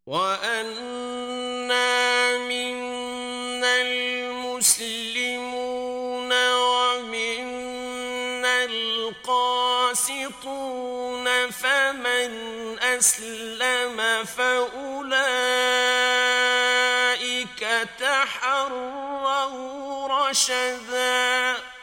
وأنا منا المسلمون ومنا القاسطون فمن أسلم فأولئك تحروا رشدا